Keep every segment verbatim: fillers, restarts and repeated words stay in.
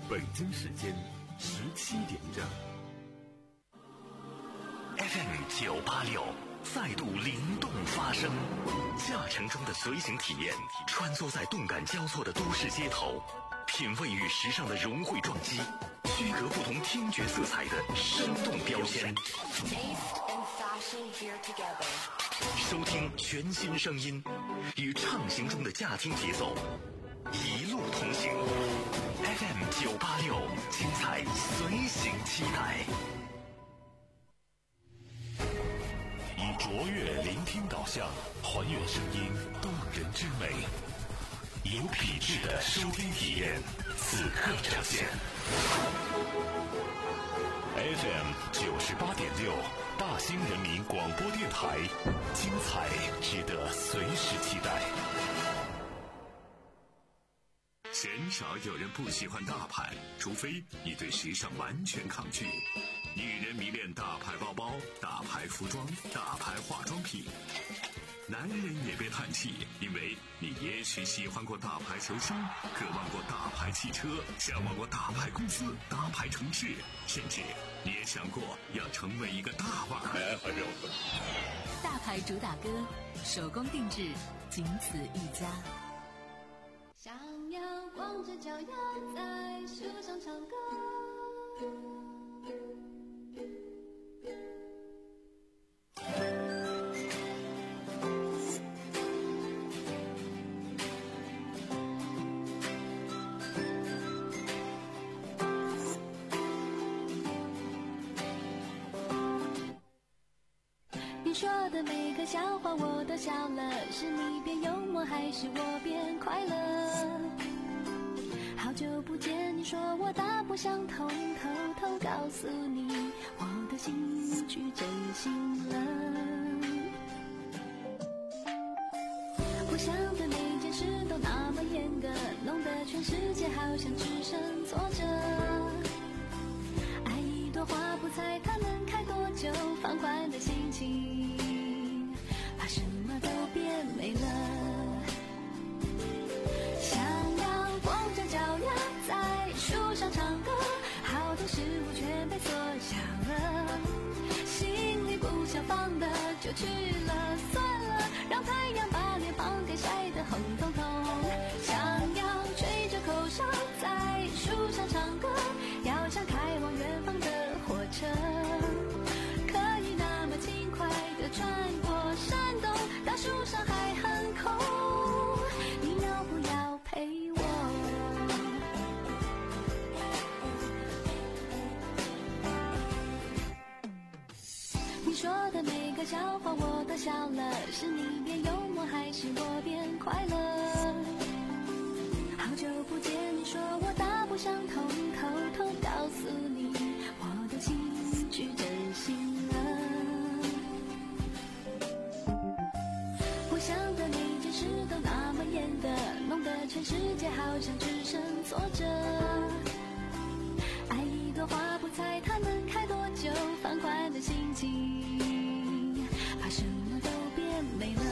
北京时间十七点整。 F M 九八六再度灵动发声，驾乘中的随行体验，穿梭在动感交错的都市街头，品味与时尚的融汇撞击，区隔不同听觉色彩的生动标签。收听全新声音，与畅行中的驾听节奏一路同行。F M 九八六，精彩随行期待。以卓越聆听导向，还原声音动人之美，有品质的收听体验，此刻呈现。F M 九十八点六，大兴人民广播电台，精彩值得随时期待。 鲜少有人不喜欢大牌，除非你对时尚完全抗拒。女人迷恋大牌包包、大牌服装、大牌化妆品。男人也别叹气，因为你也许喜欢过大牌球星，渴望过大牌汽车，向往过大牌公司、大牌城市，甚至你也想过要成为一个大腕儿。 大牌主打歌，手工定制，仅此一家。 想要光着脚丫在树上唱歌，你说的每个笑话我都笑了，是你变幽默还是我变快乐？好久不见，你说我大不相同，偷偷告诉你我的心去真心了。我想的每件事都那么严格，弄得全世界好像只剩作者。爱一朵花不猜它能开多久，放宽的心情把什么都变美了。想要光着脚丫在树上唱歌，好多事物全被缩小了，心里不想放的就去了，算了，让太阳把脸庞给晒得红彤彤。想要吹着口哨在树上唱歌，要像开往远方的火车，可以那么轻快地穿过山洞，大树上还很空，你要不要陪我？你说的每个笑话我都笑了，是你变幽默还是我变快乐？好久不见，你说我大不相同，偷偷告诉你我的心去真心了。我想的每件事都那么严格，弄得全世界好像只剩作者。爱一朵花不猜它能开多久，放宽的心情把什么都变美了。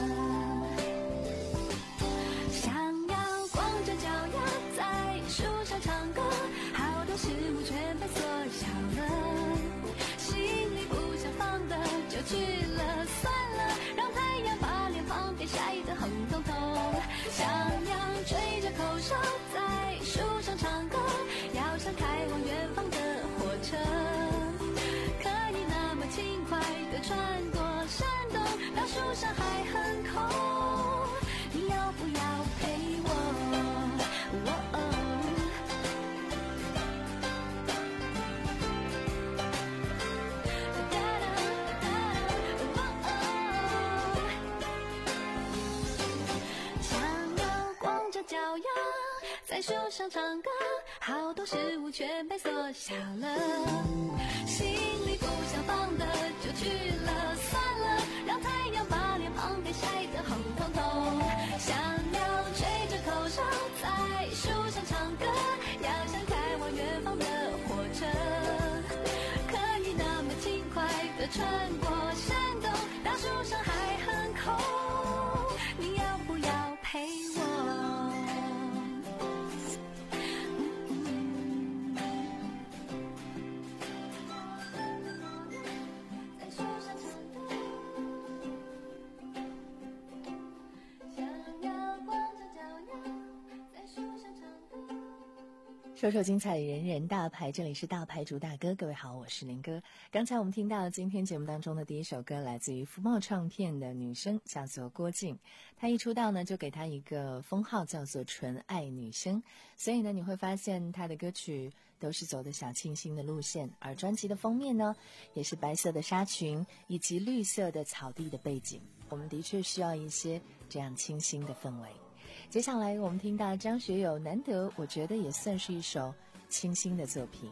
想要光着脚丫在树上唱歌，好多事物全被缩小了，心里不想放的就去了，算了，让太阳把脸庞给晒得红彤彤。想要吹着口哨在树上唱歌，要像开往远方的火车，可以那么轻快地穿过山洞，让树上还很空，你要不要陪我？哦哦脚丫在树上唱歌，好多事物全被缩小了，心里不想放的就去了，算了，让太阳把脸庞给晒得红彤彤。想要吹着口哨在树上唱歌，要像开往远方的火车，可以那么轻快地穿过山洞，大树上还很空，你要不要陪我？ 首首精彩，人人大牌，这里是大牌主大哥，各位好，我是林哥。刚才我们听到今天节目当中的第一首歌，来自于福茂唱片的女生，叫做郭靖。她一出道呢，就给她一个封号，叫做纯爱女生。所以呢，你会发现她的歌曲都是走的小清新的路线，而专辑的封面呢，也是白色的纱裙以及绿色的草地的背景。我们的确需要一些这样清新的氛围。接下来我们听到张学友，难得我觉得也算是一首清新的作品。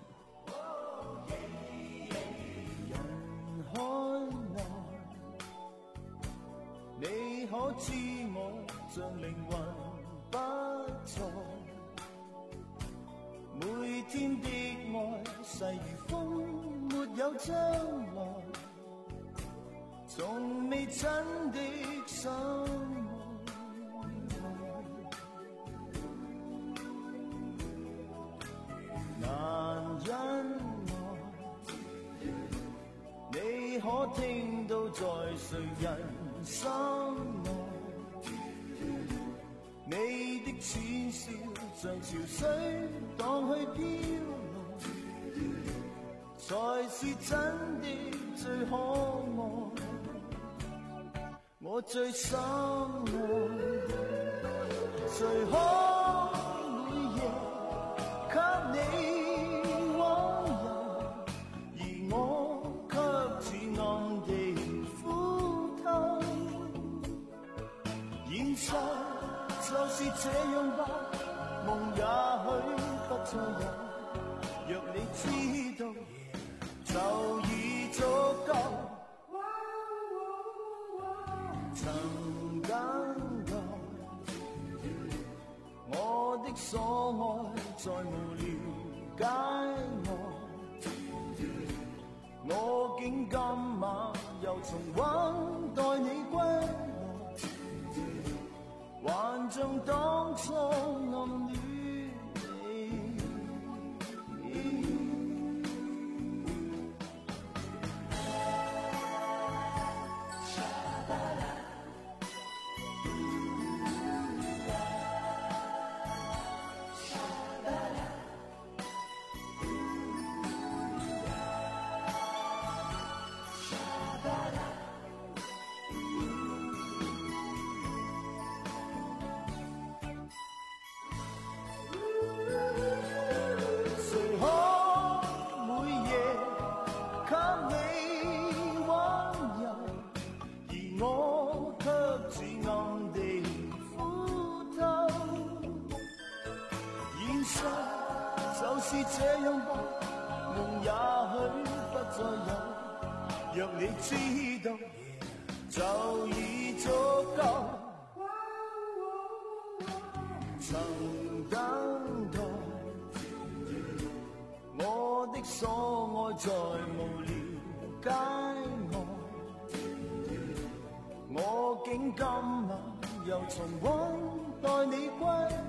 人海內，你可知我像靈魂不在，每天的愛細如風，沒有將來，從未真的心難忍愛，你可聽到在誰人心內，你的淺笑像潮水蕩去飄來，才是真的最可愛，我最深愛，誰可每夜給你就是這樣吧，夢也許不再有，若你知道就已足夠。曾等待我的所愛，再無了解我，我竟今晚又重溫待你歸來，還像當初暗戀你。就是這樣吧，夢也許不再有，若你知道就已足夠。曾等待我的所愛，再無了解我，我竟今晚又重溫待你歸來，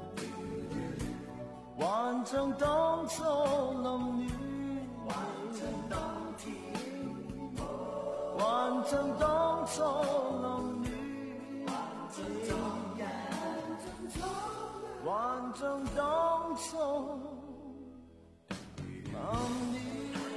還像當初暗戀，還像當天，還像當初暗戀，還像當初暗戀。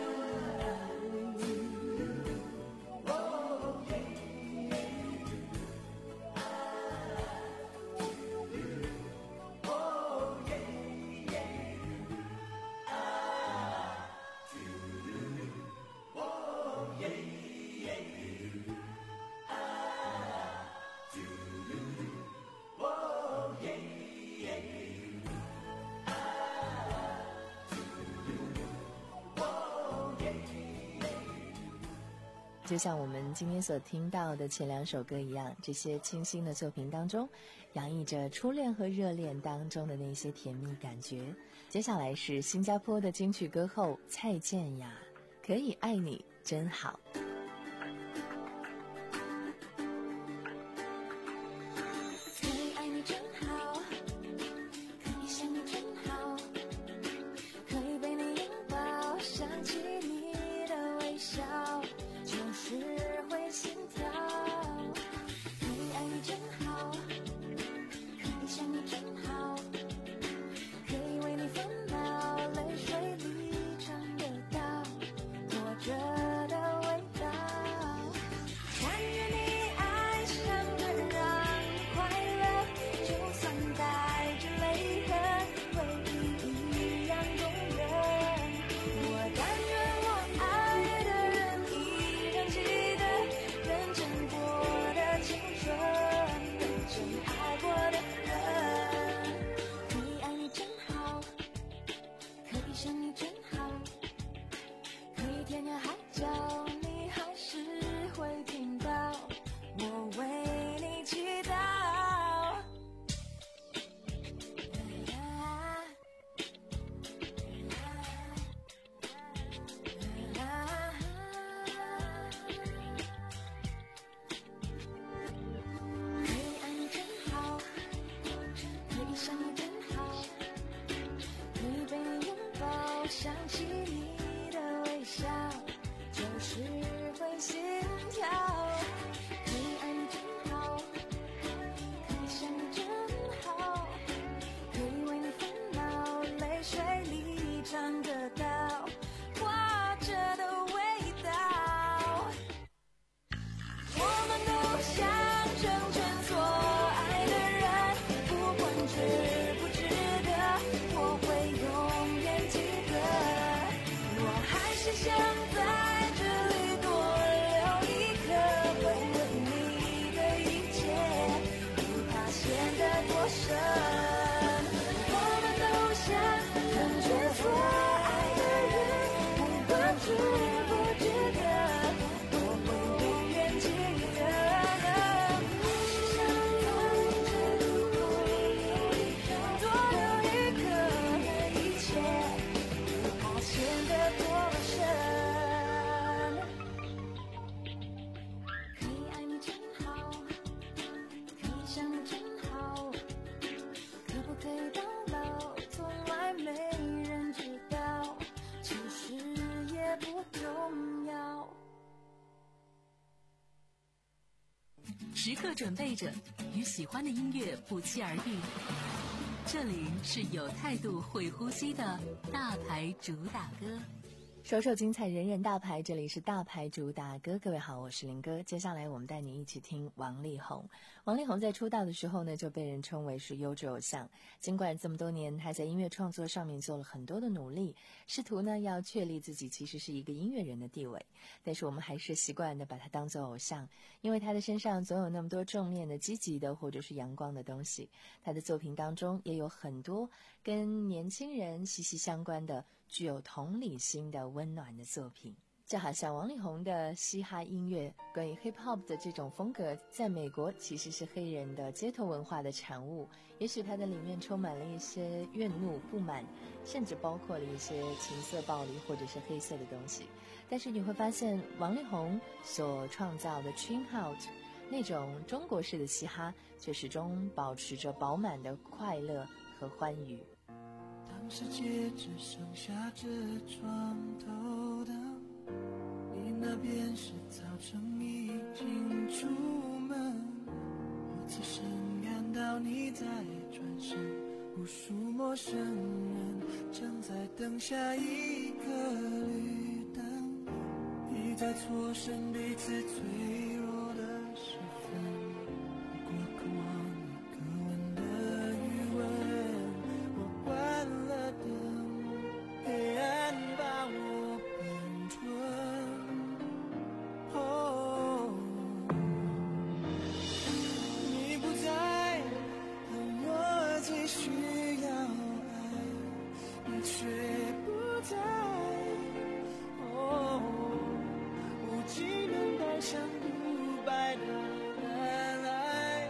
就像我们今天所听到的前两首歌一样，这些清新的作品当中洋溢着初恋和热恋当中的那些甜蜜感觉。接下来是新加坡的金曲歌后蔡健雅，可以爱你真好。 想你真好，可以为你奋斗。 时刻准备着与喜欢的音乐不期而遇。这里是有态度会呼吸的大牌主打歌， 首首精彩，人人大牌。这里是大牌主打歌，各位好，我是林哥。接下来我们带你一起听王力宏。王力宏在出道的时候呢，就被人称为是优质偶像。尽管这么多年他在音乐创作上面做了很多的努力，试图呢要确立自己其实是一个音乐人的地位，但是我们还是习惯的把他当作偶像，因为他的身上总有那么多正面的、积极的或者是阳光的东西。他的作品当中也有很多跟年轻人息息相关的、具有同理心的温暖的作品。就好像王力宏的嘻哈音乐，关于 hip hop 的这种风格，在美国其实是黑人的街头文化的产物，也许它的里面充满了一些怨怒、不满，甚至包括了一些情色暴力或者是黑色的东西。但是你会发现王力宏所创造的 Chin Out 那种中国式的嘻哈，却始终保持着饱满的快乐和欢愉。 当世界只剩下这床头灯，你那边是早晨已经出门，我此时感到你在转身，无数陌生人正在等下一个绿灯，一再错身彼此脆弱的时分，不过渴望一个吻的余温，我关了灯，黑暗把我奔吞。哦，你不在，当我最需要爱，你却不在。哦，无尽等待像独白的难挨。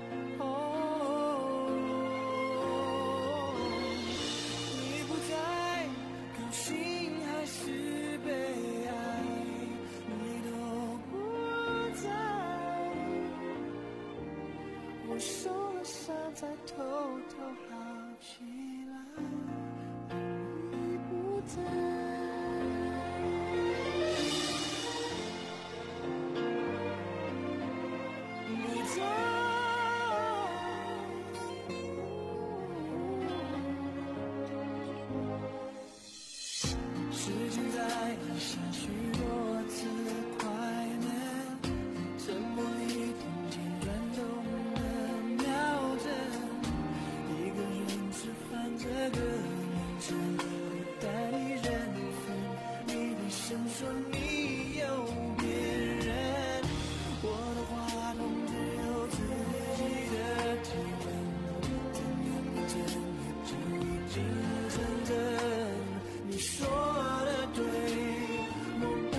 哦，你不在，高兴还是悲哀，你都不在，我受了伤才偷偷好起来，你不在。时间在按下许多次快门，沉默里听见转动的秒针，一个人吃饭这个凌晨，带你认分，你低声说你有别人，我的话筒只有自己的体温，怎样的真也只一直成真，你说的对，我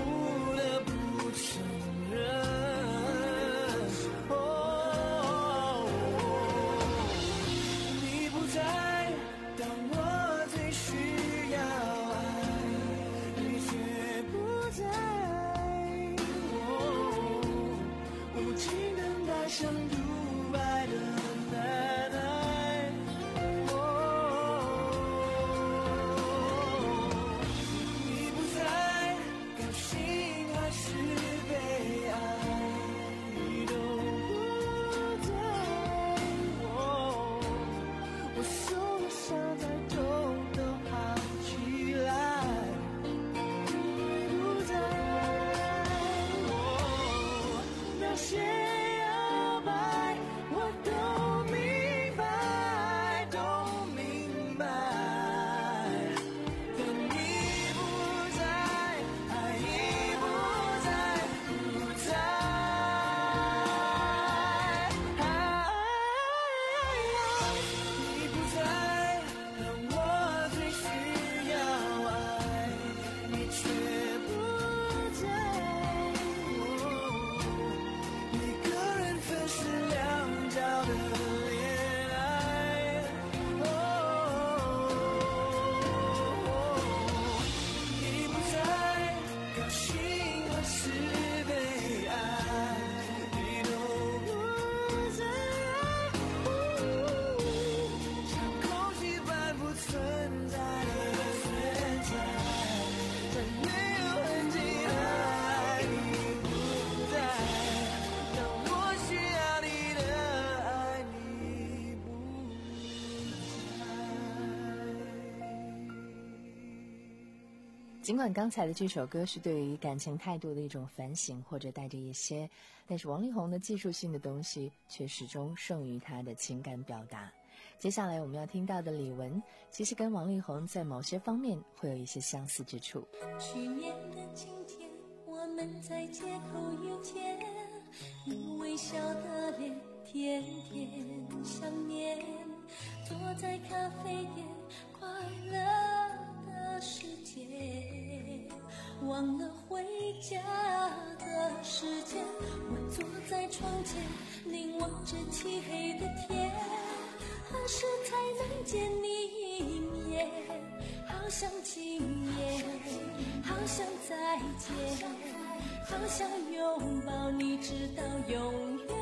尽管刚才的这首歌是对于感情态度的一种反省，或者带着一些，但是王力宏的技术性的东西却始终胜于他的情感表达。接下来我们要听到的李玟，其实跟王力宏在某些方面会有一些相似之处。 去年的今天，我们在街头遇见，你微笑的脸，甜甜想念，坐在咖啡店，快乐的世界，忘了回家的时间。我坐在床前，凝望着漆黑的天，何时才能见你一面？好想今夜，好想再见，好想拥抱你直到永远。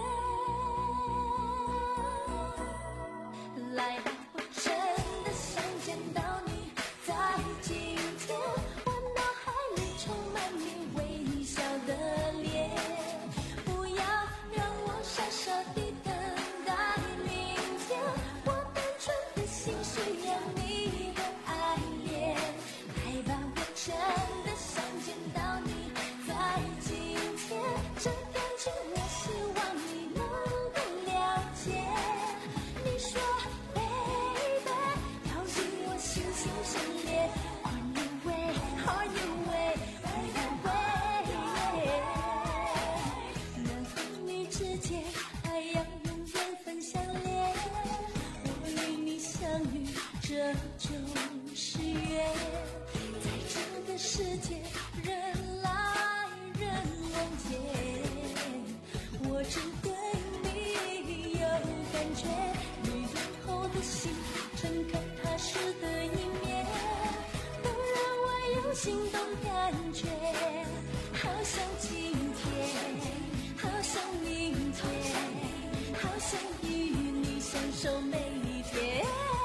来吧，我真的想见到你，在今天，我脑海里充满你微笑的脸，不要让我傻傻地等待明天，我单纯的心需要你的爱恋。来吧，我真的想见到你，在今天，这感觉我希望你能够了解。你说 baby， 靠近我心心相连， On your way, on your way, on your way， 能和你之间爱要永远分享恋，我与你相遇这就是缘，在这个世界人来人往间，我只对你有感觉，你拥后的心诚恳踏实的一面，都让我有心动感觉，好想今天，好想明天，好想与你相守每一天。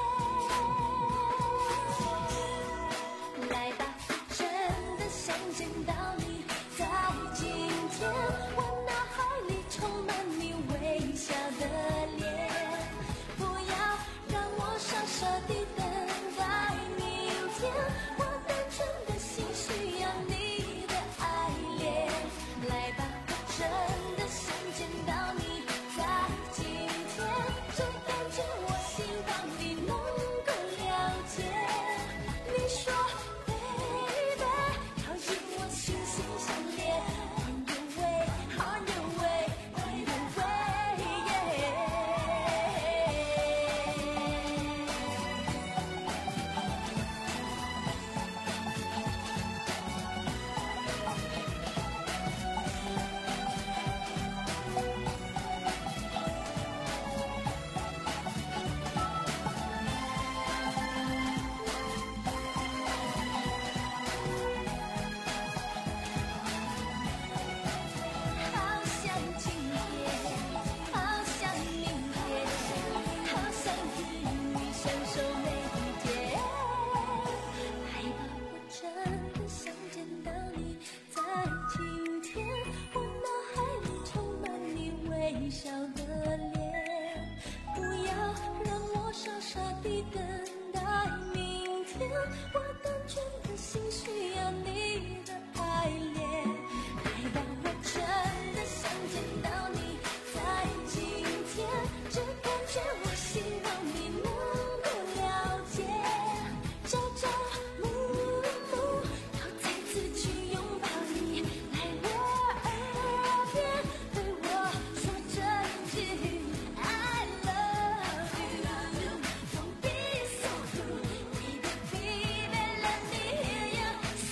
来吧，真的想见到你，在今天，我脑海里充满你微笑的脸，不要让我傻傻地等待明天，我单纯的心需要你的爱恋。来吧，我真的想见到你，在今天，这感觉我希望你能够了解。你说 baby， 靠近我心心相连， On your way, on your way, on your way， 好想今天，好想明天，好想与你相守每一天。来吧，我真的想见到你，在今天，我脑海里充满你微笑的脸，不要让我傻傻地等待明天，我单纯的心需要你的爱恋。来吧，我真的想见到你，在今天，这感觉我希望你能够了解。朝朝暮暮，要再次去拥抱你，来我耳边对我说这句 I love you。 Don't be so rude, baby, baby, let me hear you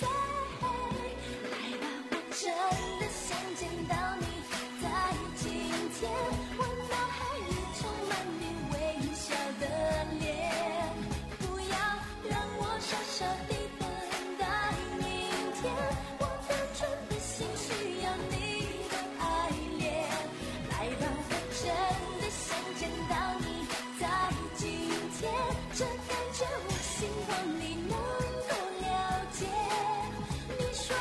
say。 来吧，我真的想见到你，在今天，我脑海里充满你微笑的脸，不要让我傻傻地等待明天，我单纯的心需要你的爱恋。来吧，我真的想见到你，在今天，这感觉我希望你能够了解。你说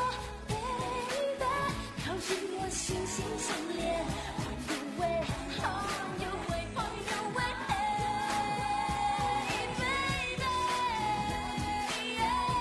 baby， 靠近我心心相连， On your way, on your way, on your way， baby， yeah。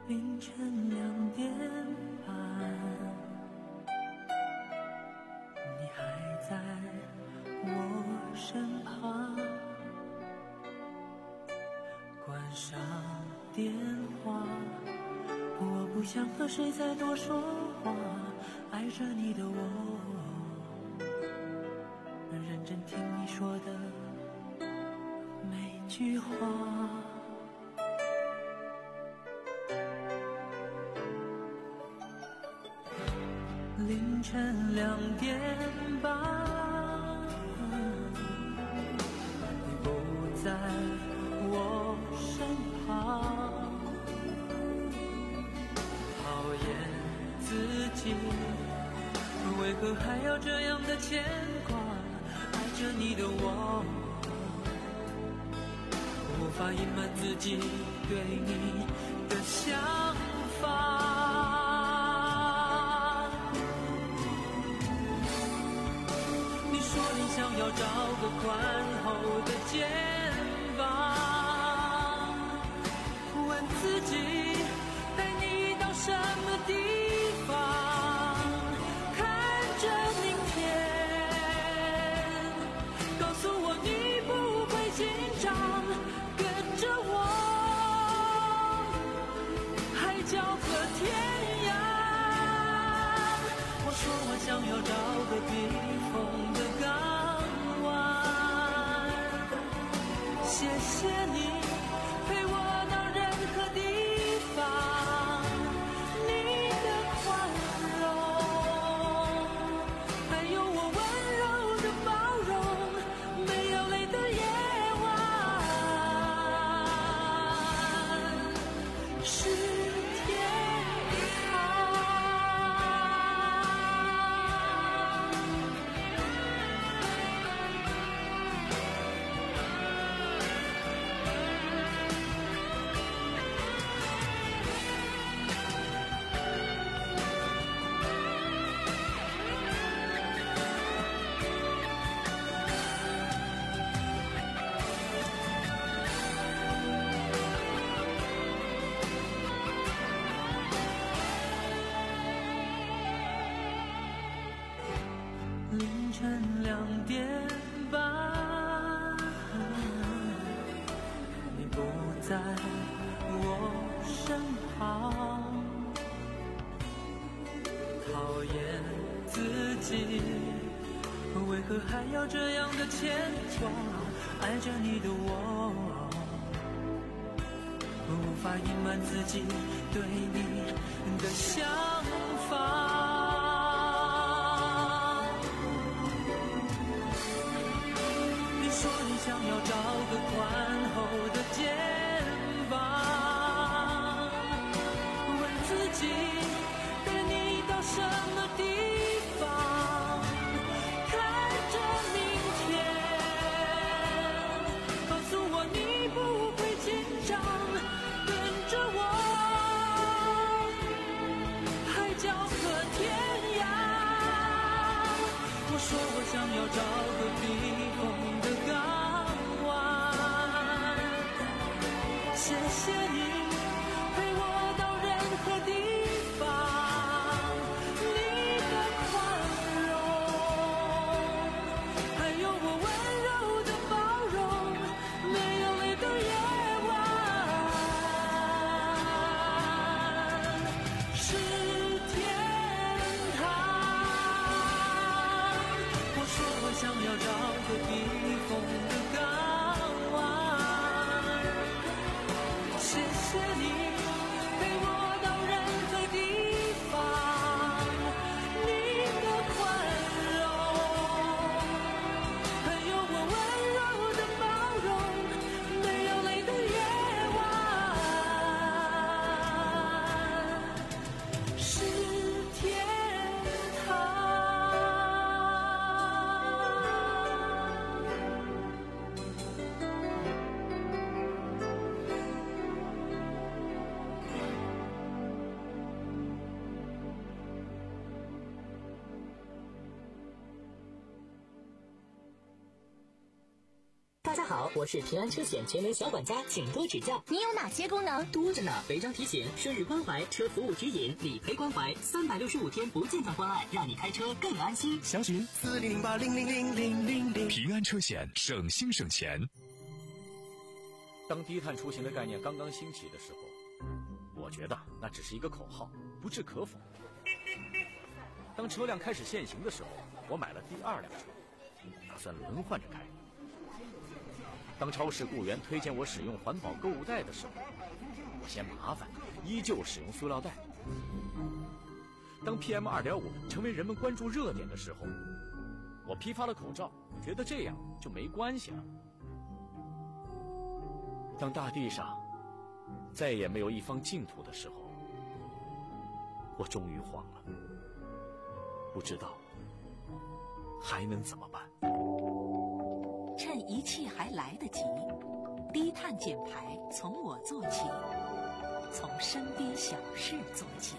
凌晨两点半，你还在我身旁，关上电话，我不想和谁再多说话，爱着你的我，认真听你说的每句话。凌晨两点半，你不在我身旁，讨厌自己，为何还要这样的牵挂？爱着你的我，无法隐瞒自己对你的想法。想要找个宽厚的肩膀，问自己带你到什么地方，看着明天，告诉我你不会紧张，跟着我海角和天涯。我说我想要找个避风的港，谢谢你陪我到任何地方，你的宽容，还有我温柔的包容，没有泪的夜晚是天堂。凌晨两点半，你不在我身旁，讨厌自己，为何还要这样的牵挂？爱着你的我，无法隐瞒自己对你的想法。想要找个宽厚的肩膀，问自己带你到什么地方，看着明天，告诉我你不会紧张，跟着我海角和天涯。我说我想要找个避风的港，谢谢你陪我到任何地方，你的家好，我是平安车险全能小管家，请多指教。 你有哪些功能？ 多着呢，违章提醒、顺日关怀、车服务指引、理赔关怀，三百六十五天不间断关爱，让你开车更安心。 详询四零零八零零零零零零。 平安车险，省心省钱。 当低碳出行的概念刚刚兴起的时候，我觉得那只是一个口号，不置可否。当车辆开始限行的时候，我买了第二辆车，打算轮换着开。当超市雇员推荐我使用环保购物袋的时候，我嫌麻烦，依旧使用塑料袋。当 P M 二点五 成为人们关注热点的时候，我批发了口罩，觉得这样就没关系了。当大地上再也没有一方净土的时候，我终于慌了，不知道还能怎么办。 趁一切还来得及，低碳减排从我做起，从身边小事做起。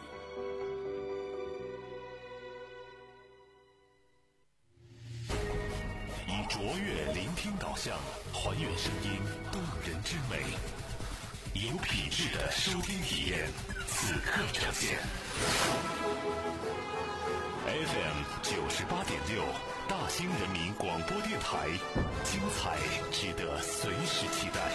以卓越聆听导向，还原声音动人之美，有品质的收听体验，此刻呈现。F M 九十八点六，大兴人民广播电台，精彩值得随时期待。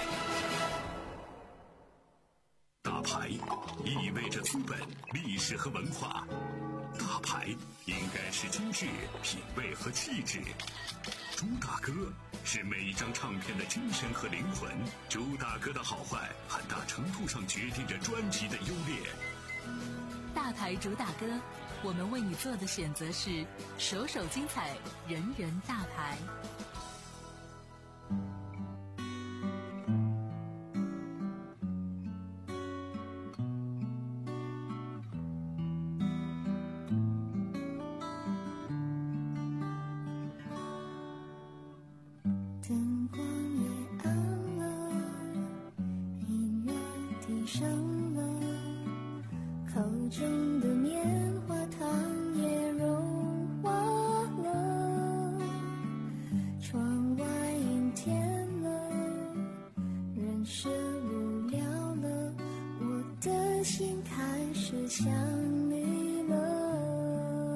大牌意味着资本、历史和文化，大牌应该是精致、品味和气质。朱大哥是每一张唱片的精神和灵魂，朱大哥的好坏很大程度上决定着专辑的优劣。 大牌主打歌，我们为你做的选择是首首精彩，人人大牌。 灯光也暗了，音乐低声了，口中的棉花糖也融化了，窗外阴天了，人是无聊了，我的心开始想你了。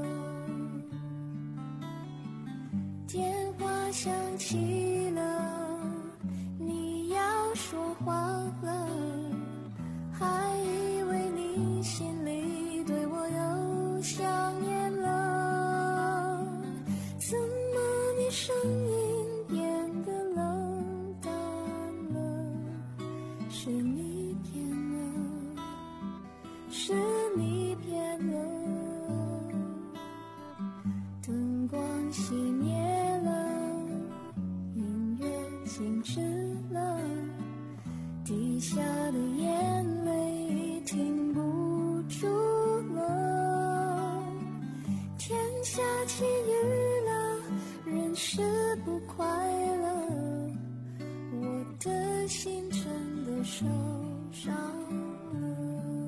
电话响起了，你要说话了，还以为你心里对我又想念了，怎么你声音变得冷淡了？是你变了，是你变了，灯光熄灭了，音乐静止了，滴下的眼泪停不住了，天下起雨了，人是不快乐，我的心真的受伤了。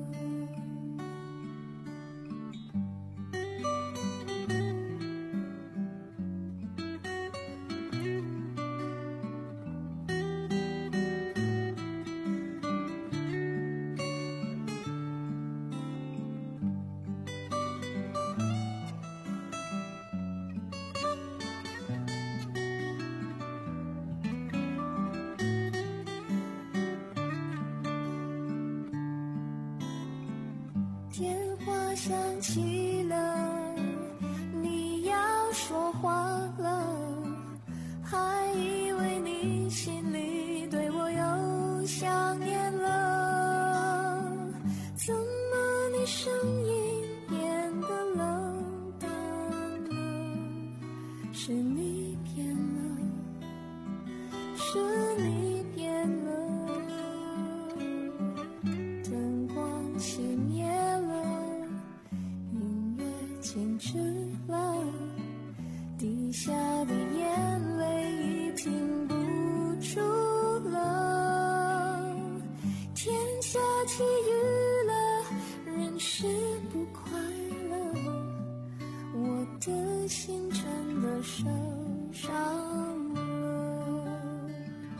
电话响起了，你要说话了，还以为你心里对我又想念了，怎么你声音变得冷淡了？是你变了，是你变了，灯光熄灭了，音乐静止了，滴下的眼泪已停不住了，天下起雨了，人是不快乐，我的心真的受伤了。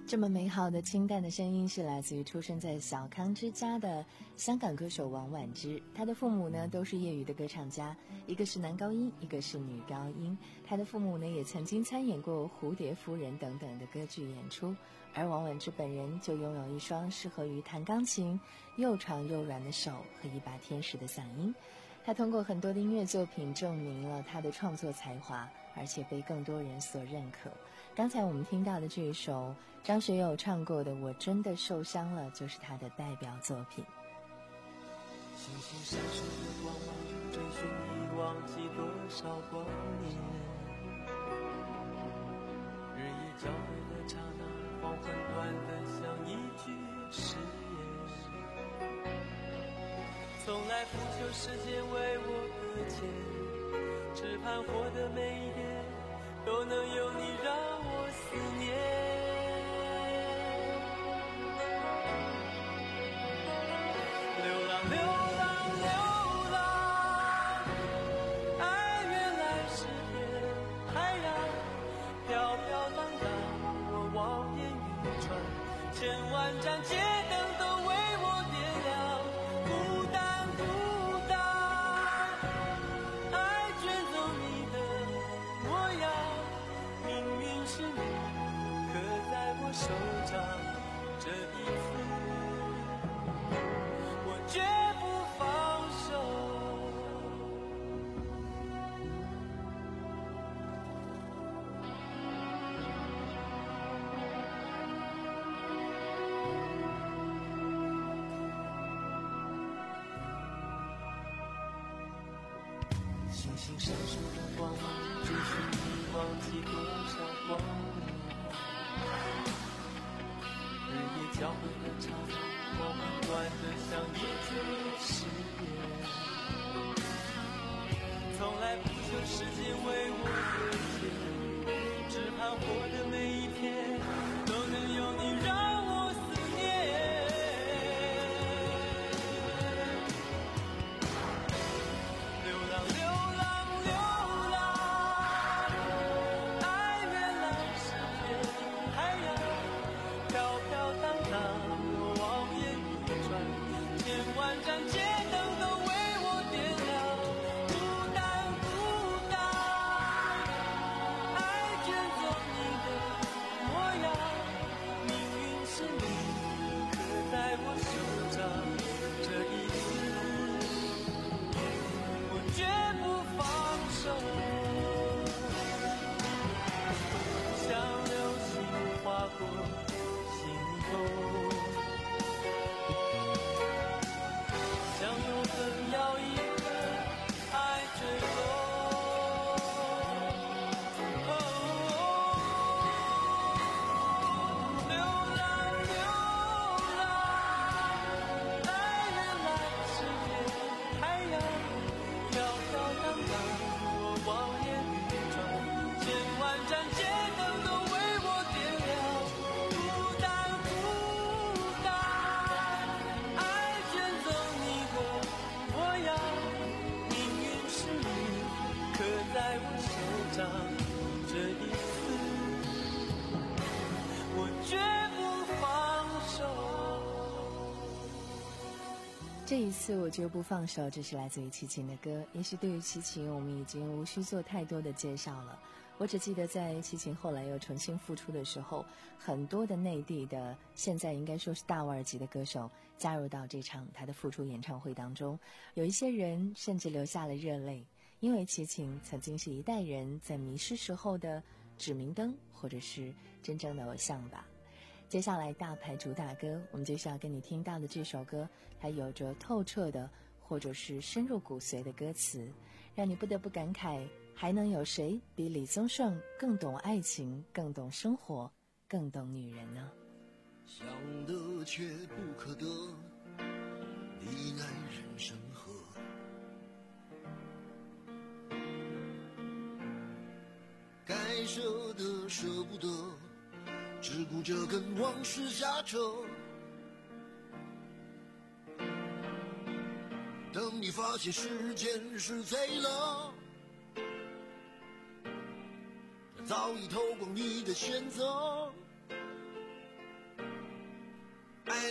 这么美好的清淡的声音是来自于出生在小康之家的香港歌手王菀之。她的父母呢都是业余的歌唱家，一个是男高音，一个是女高音。她的父母呢也曾经参演过《蝴蝶夫人》等等的歌剧演出，而王菀之本人就拥有一双适合于弹钢琴又长又软的手和一把天使的嗓音。她通过很多的音乐作品证明了她的创作才华，而且被更多人所认可。刚才我们听到的这一首张学友唱过的《我真的受伤了》就是他的代表作品。 星星闪烁的光芒，追寻已忘记多少光年，日夜交汇的刹那，黄昏短得像一句誓言，从来不求时间为我搁浅，只盼活的每一天都能有你让我思念。流浪流浪流浪，爱原来是片海洋，飘飘荡荡，我望眼欲穿，千万盏街灯都为我点亮，孤单孤单，爱卷走你的模样，命运是你刻在我手掌，这一次我绝不放手。星星闪烁的光芒，追寻你忘记多少光年，日夜交汇的刹那，我们短得像一句誓言，从来不求时间为我搁浅，只盼活的每一天都能有你让我思念。流浪流浪流浪，爱原来是片海洋，飘飘荡荡，我望眼欲穿，千万盏街灯都为我点亮，孤单孤单，爱卷走你的模样，命运是你刻在我手掌，这一次我绝不放手。像流星划过心头，像永恒摇曳的爱坠落。流浪流浪，爱原来是片海洋，飘飘荡荡，我望眼欲穿，千万盏街灯都为我点亮，孤单孤单，爱卷走你的模样，命运是你刻在我手掌，这一次我绝不放手。 这一次我绝不放手，这是来自于齐秦的歌。也许对于齐秦我们已经无需做太多的介绍了，我只记得在齐秦后来又重新复出的时候，很多的内地的现在应该说是大腕级的歌手加入到这场他的复出演唱会当中，有一些人甚至流下了热泪，因为齐秦曾经是一代人在迷失时候的指明灯，或者是真正的偶像吧。接下来大牌主打歌，我们就是要跟你听到的这首歌，它有着透彻的或者是深入骨髓的歌词，让你不得不感慨，还能有谁比李宗盛更懂爱情，更懂生活，更懂女人呢？ 想得却不可得，你奈人生何？该舍的舍不得，只顾着跟往事瞎扯。等你发现时间是贼了，早已偷光你的选择。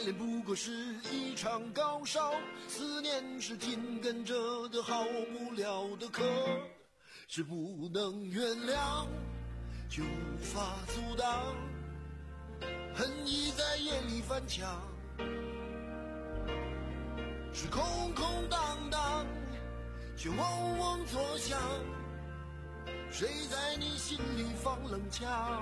恋不过是一场高烧，思念是紧跟着的好不了的课，是不能原谅就无法阻挡，恨意在夜里翻墙，是空空荡荡却嗡嗡作响，谁在你心里放冷枪？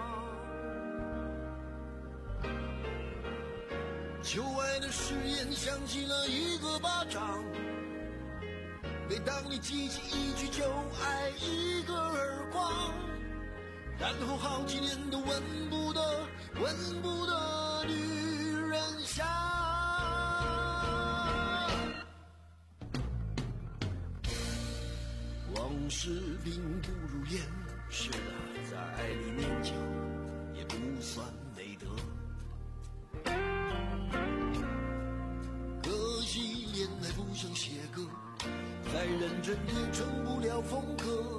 旧爱的誓言响起了一个巴掌，每当你记起一句就爱一个耳光，然后好几年都闻不得闻不得女人香。往事并不如烟，是的，在爱里念旧也不算美德，可惜恋爱不像写歌，再认真也成不了风格。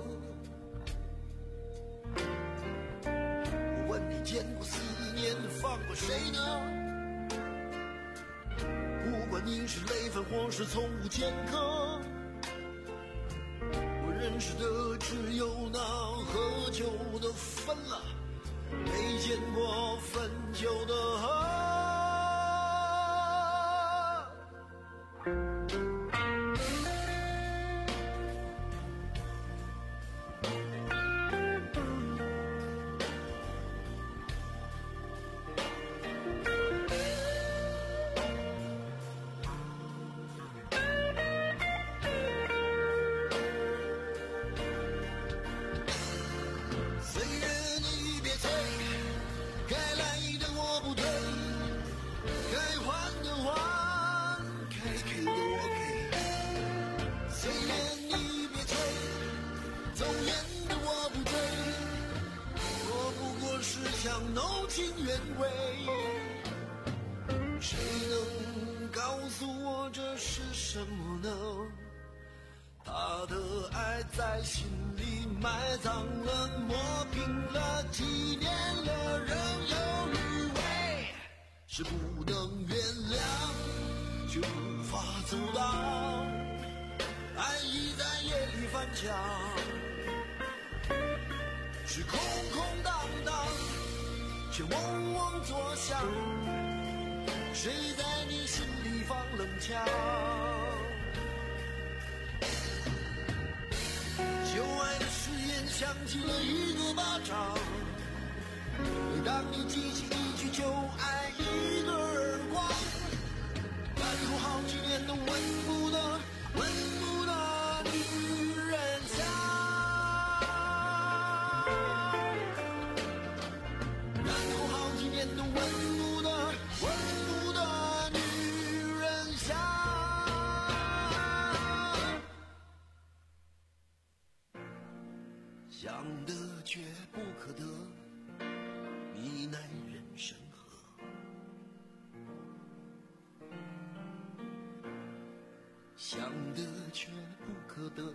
我问你见过思念放过谁呢？不管你是累犯或是从无前科，我认识的只有那喝酒的分了，没见过分酒的喝。想浓情原味，谁能告诉我这是什么呢？他的爱在心里埋葬了，磨平了，纪念了，仍有余味，是不能原谅就无法阻挡，爱意在夜里翻墙，是空空荡荡却嗡嗡作响，谁在你心里放冷枪？旧爱的誓言响起了一个巴掌，每当你记起一句就爱一个耳光，然后好几年都闻不得闻不得女人香。都闻不得闻不得女人香，想得却不可得，你奈人生何？想得却不可得，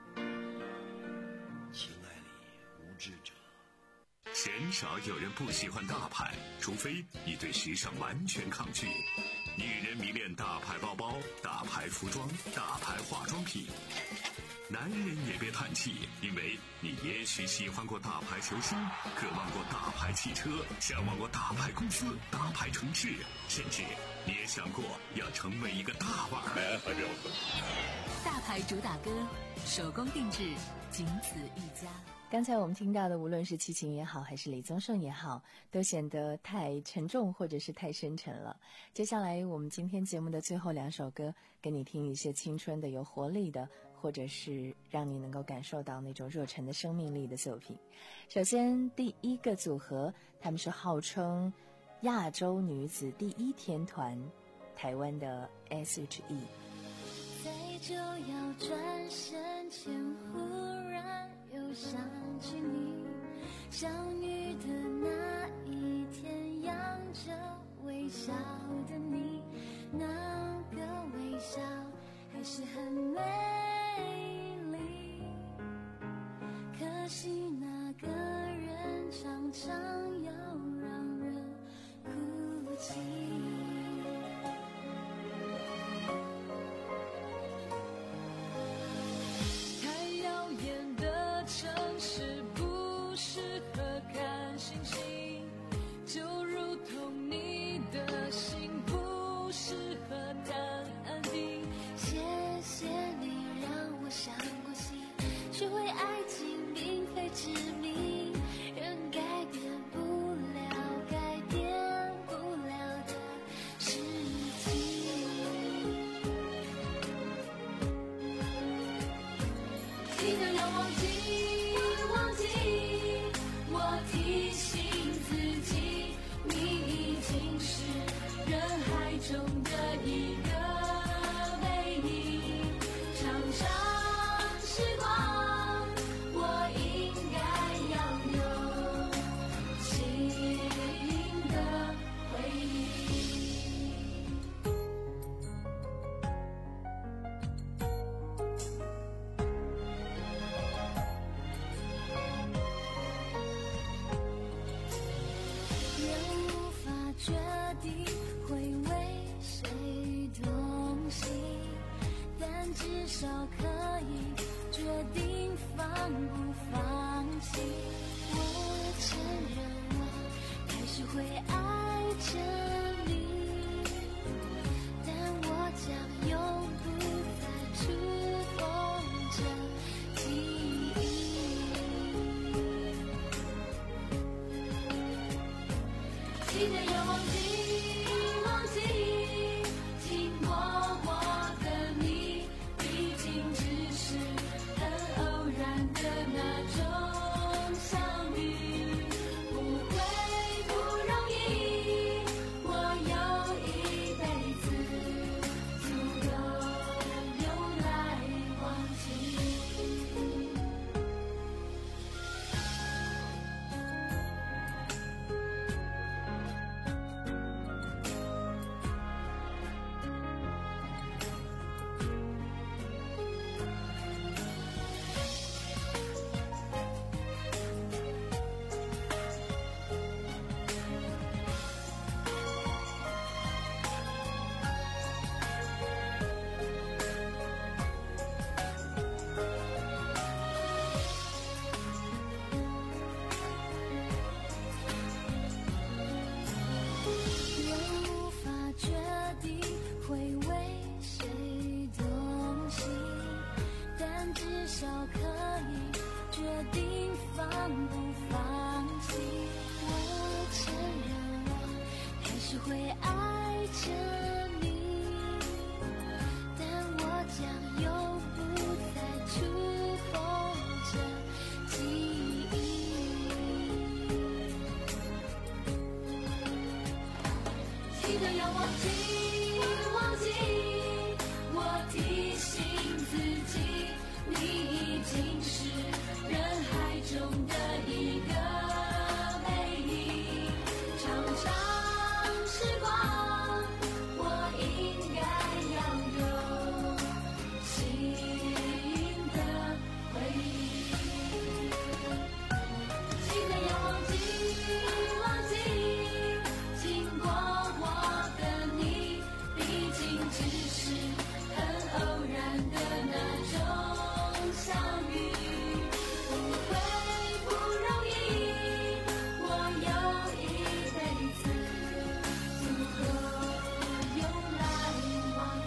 情爱里无知者。 鲜少有人不喜欢大牌，除非你对时尚完全抗拒。女人迷恋大牌包包、大牌服装、大牌化妆品。男人也别叹气，因为你也许喜欢过大牌球星，渴望过大牌汽车，向往过大牌公司、大牌城市，甚至你也想过要成为一个大腕儿。 大牌主打歌，手工定制，仅此一家。 刚才我们听到的，无论是齐秦也好，还是李宗盛也好，都显得太沉重或者是太深沉了。接下来我们今天节目的最后两首歌，给你听一些青春的、有活力的，或者是让你能够感受到那种热忱的生命力的作品。首先第一个组合，他们是号称亚洲女子第一天团，台湾的 S H E。 在就要转身前，忽然又想起你，小女的那一天，扬着微笑的你，那个微笑还是很美丽，可惜那个人常常要让人哭泣。 但至少可以决定放不放弃。我承认我还是会爱着你，但我将永不再触碰这记忆。记得要忘记忘记经过我的你，毕竟只是很偶然的那种相遇，不会不容易，我有一辈子足够用来忘记。我无法决定会为谁动心，但至少可以决定放不放弃。我承认我还是会爱着你，但我将永不再触碰这记忆。记得要忘记忘记，我提醒自己，你已经是人海中的一个美丽。长长时光，我应该要有新的回忆。记得要忘记忘记经过我的你，毕竟只是很偶然的那种相遇，不会不容易，我有一辈子足够用来忘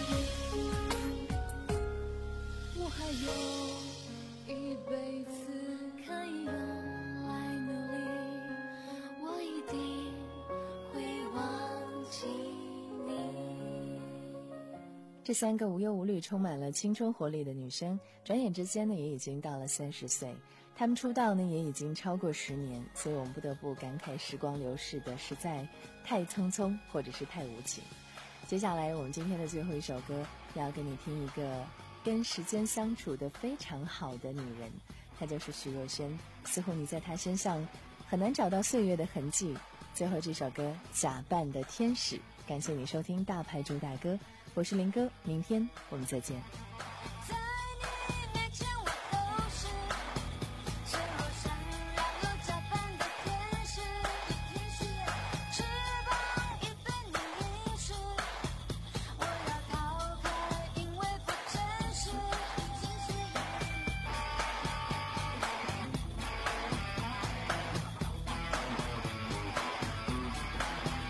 记。我还有一辈子可以用来努力，我一定会忘记你。 这三个无忧无虑、充满了青春活力的女生，转眼之间呢，也已经到了三十岁。她们出道呢，也已经超过十年，所以我们不得不感慨时光流逝的实在太匆匆，或者是太无情。接下来，我们今天的最后一首歌，要跟你听一个跟时间相处的非常好的女人，她就是徐若瑄。似乎你在她身上很难找到岁月的痕迹。最后这首歌《假扮的天使》，感谢你收听大牌主打歌，我是林哥，明天我们再见。 在你面前我都是脆弱善良又假扮的天使，翅膀已被你遗失，我要逃开，因为不真实。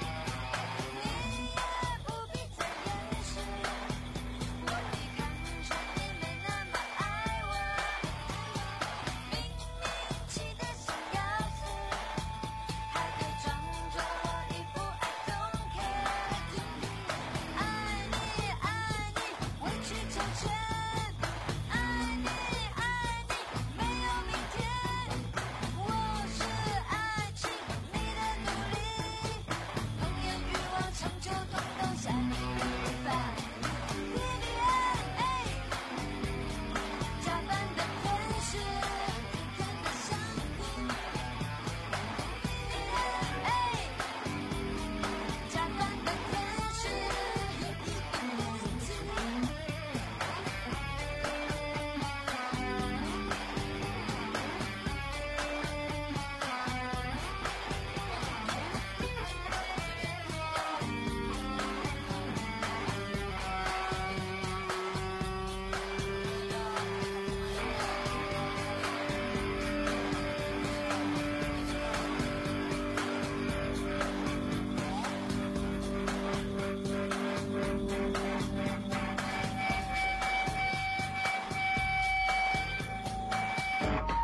你也不必再掩饰，我已看穿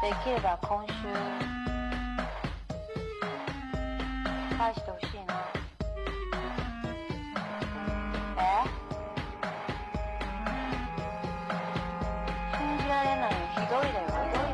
できれば今週返してほしいな。え？信じられないよ。ひどいだよ。ひどいだよ。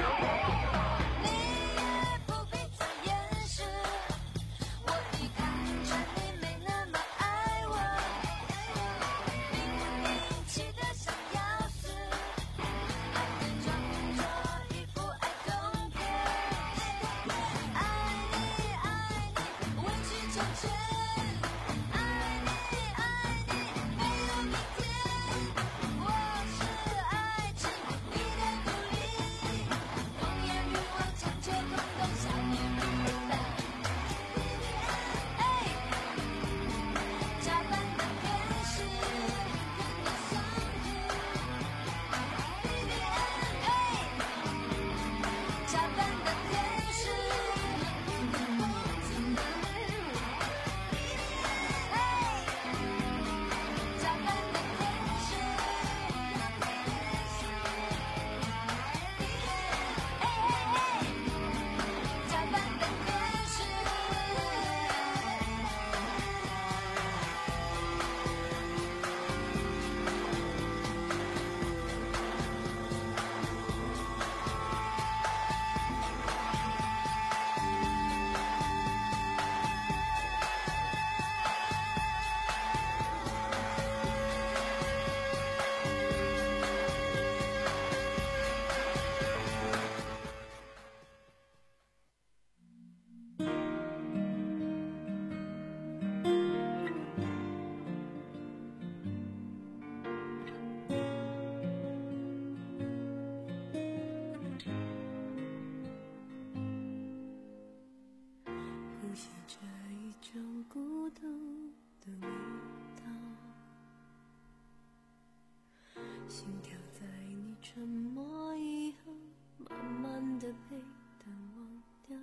心跳在你沉默以后慢慢的被淡忘掉。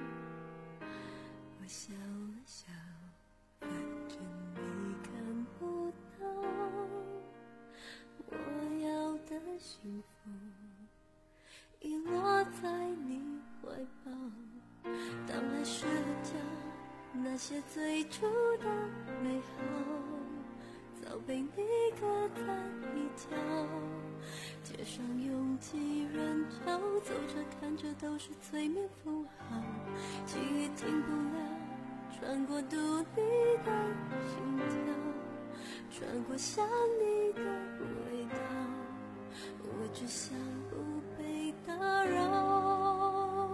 我笑了笑，反正你看不到我要的幸福已落在你怀抱。当爱睡了觉，那些最初的美好早被你搁在一角。街上拥挤人潮，走着看着都是催眠符号，记忆停不了，穿过读你的心跳，穿过想你的味道，我只想不被打扰。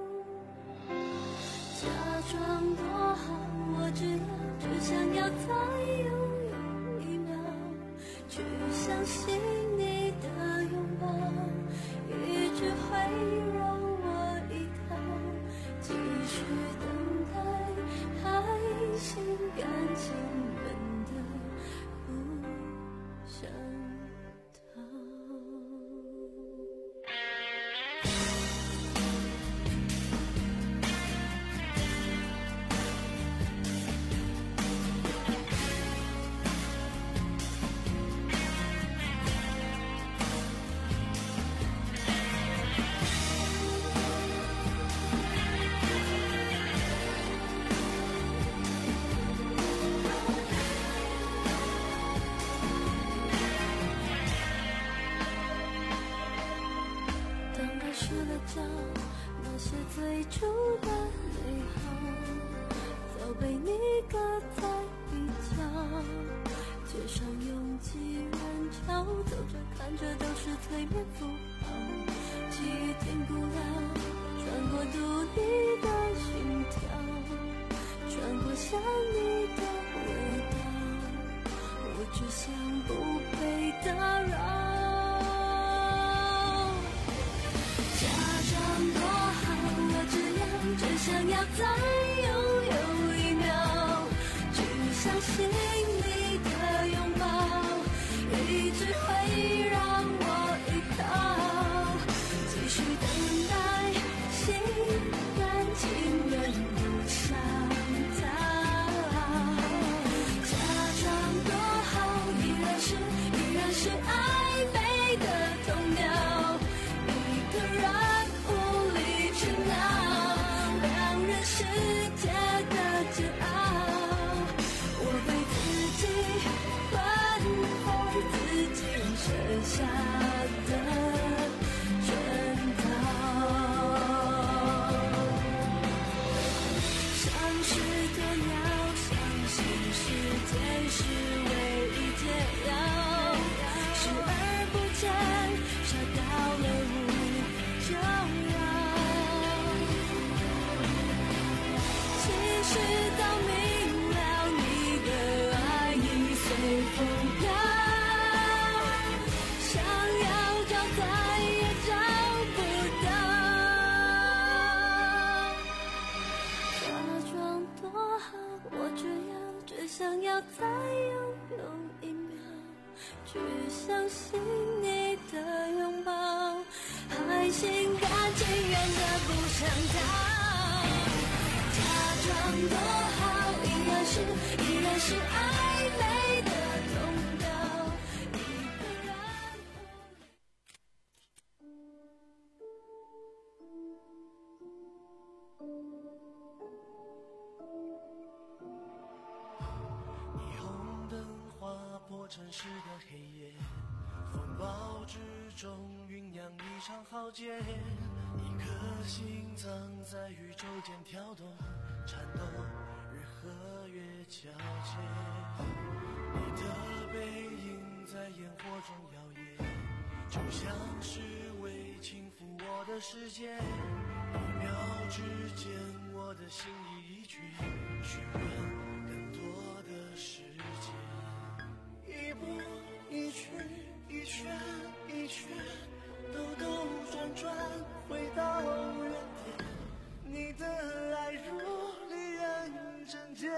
假装多好，我只要只想要再拥有一秒，去相信你的拥抱，一直会让我依靠，继续等待，还心甘情愿的不想逃。睡了觉，那些最初的美好早被你搁在一角。街上拥挤人潮，走着看着都是催眠符号，记忆停不了，穿过读你的心跳，穿过想你的味道，我只想不被打扰。多好，我只要只想要再拥有一秒，去相信你的拥抱，一直会让我依靠，继续等待，心甘情愿不想逃。假装多好，依然是依然是爱美的童谣，一个人心甘情愿的不想逃，假装多好，依然是依然是暧昧的通道，一个人霓虹灯划破城市的黑夜，风暴之中酝酿一场浩劫，一颗心脏在宇宙间跳动颤抖，日和月交接，你的背影在烟火中摇曳，就像是为轻抚我的世界，一秒之间我的心意已决，许愿更多的世界，一步一曲一圈一圈，兜兜转转回到原点，你的爱如利刃针尖，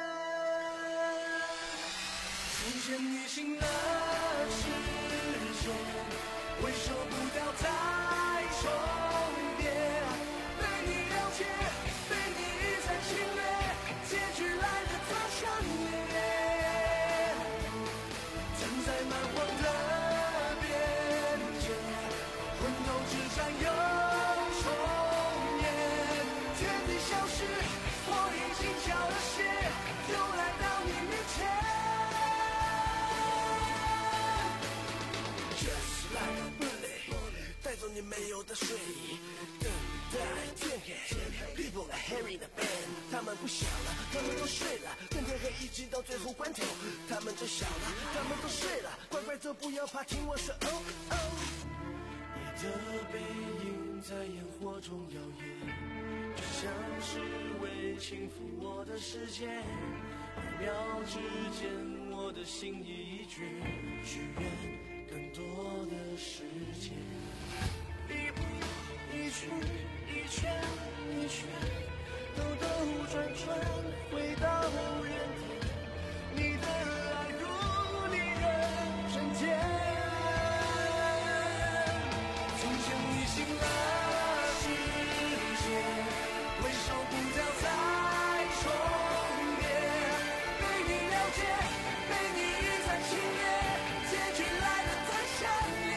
从前你醒了时间，回首不掉再重叠，被你了解，被你一再侵略，结局来得多强烈，站在蛮荒的边界，昏头之战又重演，天地消失，我已经缴了械，又来到你面前。Just like a bullet， 带走你没有的睡意，等待天黑。People are hearing the band， 他们不想了，他们都睡了，跟天黑一直到最后关头，他们都想了，他们都睡了，乖乖走，不要怕，听我说哦哦。你的背影在烟火中摇曳，就像是为轻抚我的世界，一秒之间我的心意已决，许愿更多的世界，一步一曲一圈一圈，兜兜转转回到原点，你的爱如利刃针尖，从前你醒了时间，回首不掉再重叠，被你了解，被你一再侵略，结局来得太强烈，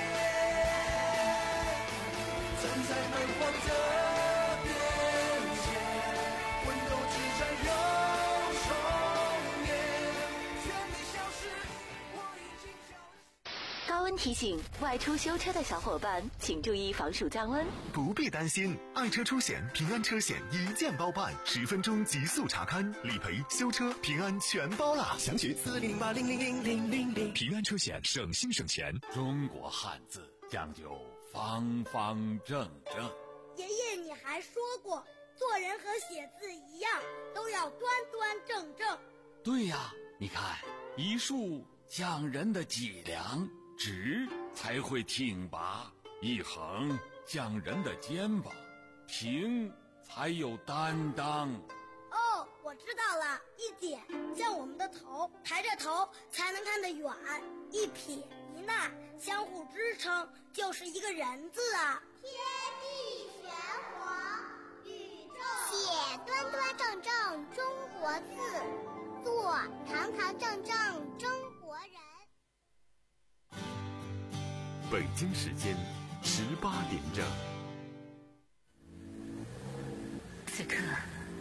站在蛮荒的边界，魂斗之战又重演，天地消失，我已经交了。 高温提醒：外出修车的小伙伴，请注意防暑降温。 不必担心，爱车出险平安车险一键包办，十分钟极速查勘、理赔、修车，平安全包啦！详询四零零八零零零零零零。 平安车险，省心省钱。 中国汉字讲究方方正正。 爷爷，你还说过，做人和写字一样，都要端端正正。 对呀，你看，一竖讲人的脊梁，直才会挺拔；一横讲人的肩膀，平才有担当。 哦，我知道了，一点像我们的头，抬着头才能看得远；一撇一捺相互支撑，就是一个人字啊。 天地玄黄，宇宙写端端正正中国字，做堂堂正正中国人。 北京时间十八点整。 此刻